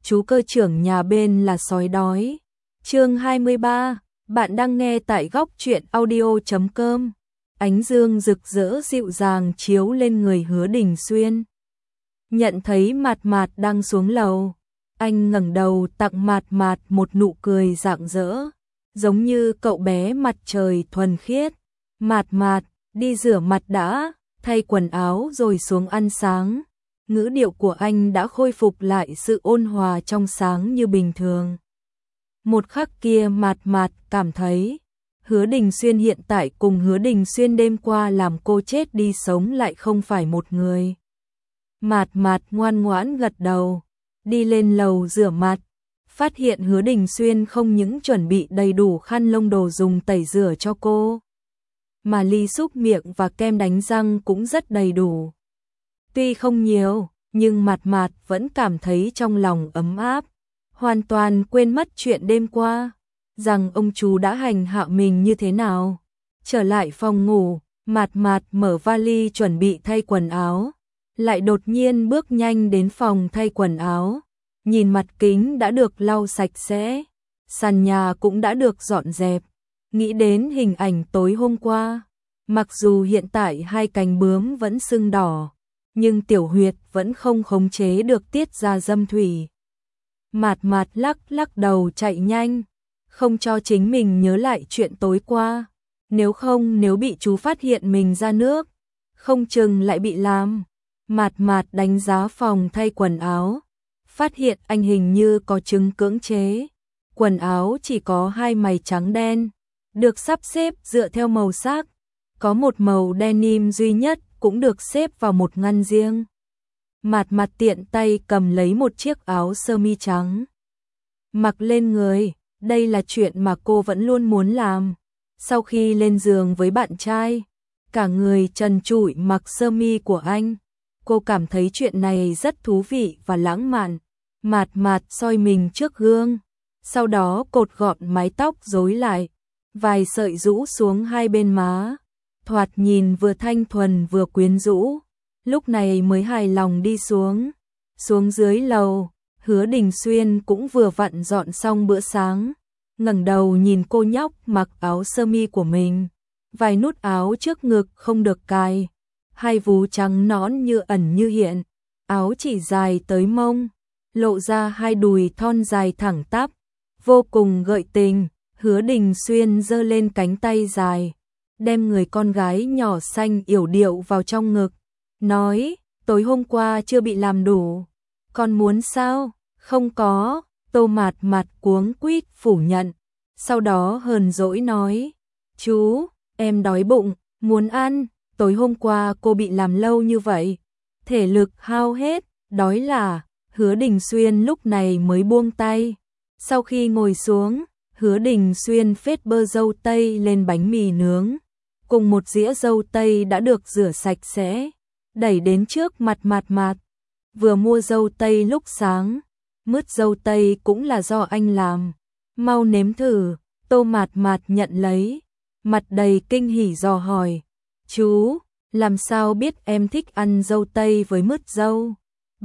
chú cơ trưởng nhà bên là sói đói. Chương 23, bạn đang nghe tại góc truyện audio.com. Ánh dương rực rỡ dịu dàng chiếu lên người Hứa Đình Xuyên. Nhận thấy Mạt Mạt đang xuống lầu, anh ngẩng đầu tặng Mạt Mạt một nụ cười rạng rỡ, giống như cậu bé mặt trời thuần khiết. Mạt Mạt, đi rửa mặt đã, thay quần áo rồi xuống ăn sáng. Ngữ điệu của anh đã khôi phục lại sự ôn hòa trong sáng như bình thường. Một khắc kia Mạt Mạt cảm thấy Hứa Đình Xuyên hiện tại cùng Hứa Đình Xuyên đêm qua làm cô chết đi sống lại không phải một người. Mạt Mạt ngoan ngoãn gật đầu, đi lên lầu rửa mặt, phát hiện Hứa Đình Xuyên không những chuẩn bị đầy đủ khăn lông đồ dùng tẩy rửa cho cô, mà ly súc miệng và kem đánh răng cũng rất đầy đủ. Tuy không nhiều, nhưng Mạt Mạt vẫn cảm thấy trong lòng ấm áp, hoàn toàn quên mất chuyện đêm qua, rằng ông chú đã hành hạ mình như thế nào. Trở lại phòng ngủ, Mạt Mạt mở vali chuẩn bị thay quần áo, lại đột nhiên bước nhanh đến phòng thay quần áo, nhìn mặt kính đã được lau sạch sẽ, sàn nhà cũng đã được dọn dẹp, nghĩ đến hình ảnh tối hôm qua. Mặc dù hiện tại hai cánh bướm vẫn sưng đỏ, nhưng tiểu huyệt vẫn không khống chế được tiết ra dâm thủy. Mạt Mạt lắc đầu chạy nhanh, không cho chính mình nhớ lại chuyện tối qua, nếu bị chú phát hiện mình ra nước, không chừng lại bị làm. Mạt Mạt đánh giá phòng thay quần áo, phát hiện anh hình như có chứng cưỡng chế. Quần áo chỉ có hai mày trắng đen, được sắp xếp dựa theo màu sắc, có một màu denim duy nhất cũng được xếp vào một ngăn riêng. Mạt Mạt tiện tay cầm lấy một chiếc áo sơ mi trắng, mặc lên người. Đây là chuyện mà cô vẫn luôn muốn làm. Sau khi lên giường với bạn trai, cả người trần trụi mặc sơ mi của anh, cô cảm thấy chuyện này rất thú vị và lãng mạn. Mạt Mạt soi mình trước gương, sau đó cột gọn mái tóc rối lại, vài sợi rũ xuống hai bên má, thoạt nhìn vừa thanh thuần vừa quyến rũ. Lúc này mới hài lòng đi xuống. Xuống dưới lầu, Hứa Đình Xuyên cũng vừa vặn dọn xong bữa sáng, ngẩng đầu nhìn cô nhóc mặc áo sơ mi của mình, vài nút áo trước ngực không được cài, hai vú trắng nõn như ẩn như hiện, áo chỉ dài tới mông, lộ ra hai đùi thon dài thẳng tắp, vô cùng gợi tình. Hứa Đình Xuyên giơ lên cánh tay dài, đem người con gái nhỏ xanh yểu điệu vào trong ngực, nói, tối hôm qua chưa bị làm đủ, con muốn sao? Không có. Tô Mạt Mạt cuống quýt phủ nhận, sau đó hờn dỗi nói, chú, em đói bụng, muốn ăn. Tối hôm qua cô bị làm lâu như vậy, thể lực hao hết, đói là. Hứa Đình Xuyên lúc này mới buông tay. Sau khi ngồi xuống, Hứa Đình Xuyên phết bơ dâu tây lên bánh mì nướng, cùng một dĩa dâu tây đã được rửa sạch sẽ, đẩy đến trước mặt Mạt Mạt. Vừa mua dâu tây lúc sáng, mứt dâu tây cũng là do anh làm, mau nếm thử. Tô Mạt Mạt nhận lấy, mặt đầy kinh hỉ dò hỏi, chú, làm sao biết em thích ăn dâu tây với mứt dâu?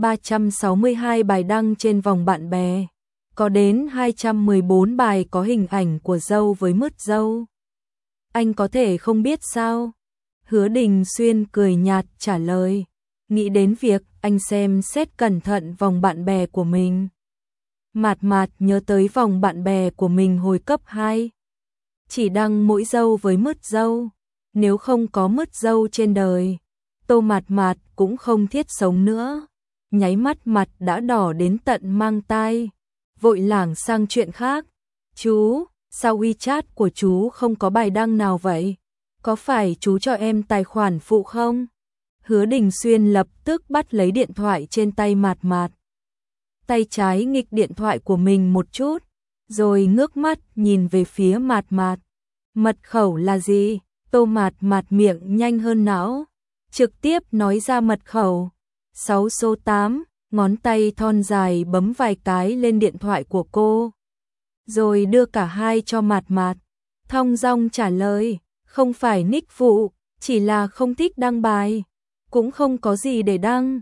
362 bài đăng trên vòng bạn bè, có đến 214 bài có hình ảnh của dâu với mứt dâu. Anh có thể không biết sao? Hứa Đình Xuyên cười nhạt trả lời, nghĩ đến việc anh xem xét cẩn thận vòng bạn bè của mình. Mạt Mạt nhớ tới vòng bạn bè của mình hồi cấp 2, chỉ đăng mỗi dâu với mứt dâu, nếu không có mứt dâu trên đời, Tô Mạt Mạt cũng không thiết sống nữa. Nháy mắt mặt đã đỏ đến tận mang tai, vội lảng sang chuyện khác. Chú, sao WeChat của chú không có bài đăng nào vậy? Có phải chú cho em tài khoản phụ không? Hứa Đình Xuyên lập tức bắt lấy điện thoại trên tay Mạt Mạt, tay trái nghịch điện thoại của mình một chút, rồi ngước mắt nhìn về phía Mạt Mạt. Mật khẩu là gì? Tô Mạt Mạt miệng nhanh hơn não, trực tiếp nói ra mật khẩu. 6 số 8, ngón tay thon dài bấm vài cái lên điện thoại của cô, rồi đưa cả hai cho Mạt Mạt. Thong dong trả lời, không phải nick phụ, chỉ là không thích đăng bài, cũng không có gì để đăng.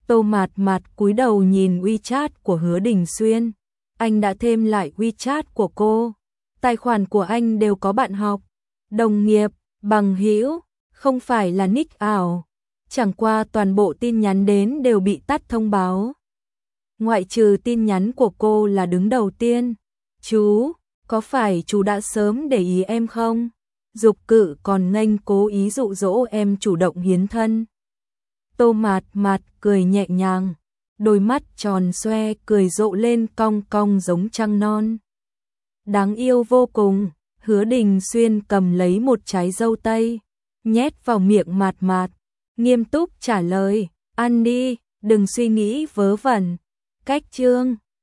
Tô Mạt Mạt cúi đầu nhìn WeChat của Hứa Đình Xuyên. Anh đã thêm lại WeChat của cô. Tài khoản của anh đều có bạn học, đồng nghiệp, bằng hữu, không phải là nick ảo. Chẳng qua toàn bộ tin nhắn đến đều bị tắt thông báo. Ngoại trừ tin nhắn của cô là đứng đầu tiên. Chú, có phải chú đã sớm để ý em không? Dục Cự còn nghênh cố ý dụ dỗ em chủ động hiến thân. Tô Mạt Mạt cười nhẹ nhàng, đôi mắt tròn xoe cười rộ lên cong cong giống trăng non. Đáng yêu vô cùng. Hứa Đình Xuyên cầm lấy một trái dâu tây, nhét vào miệng Mạt Mạt, nghiêm túc trả lời, ăn đi, đừng suy nghĩ vớ vẩn. Cách chương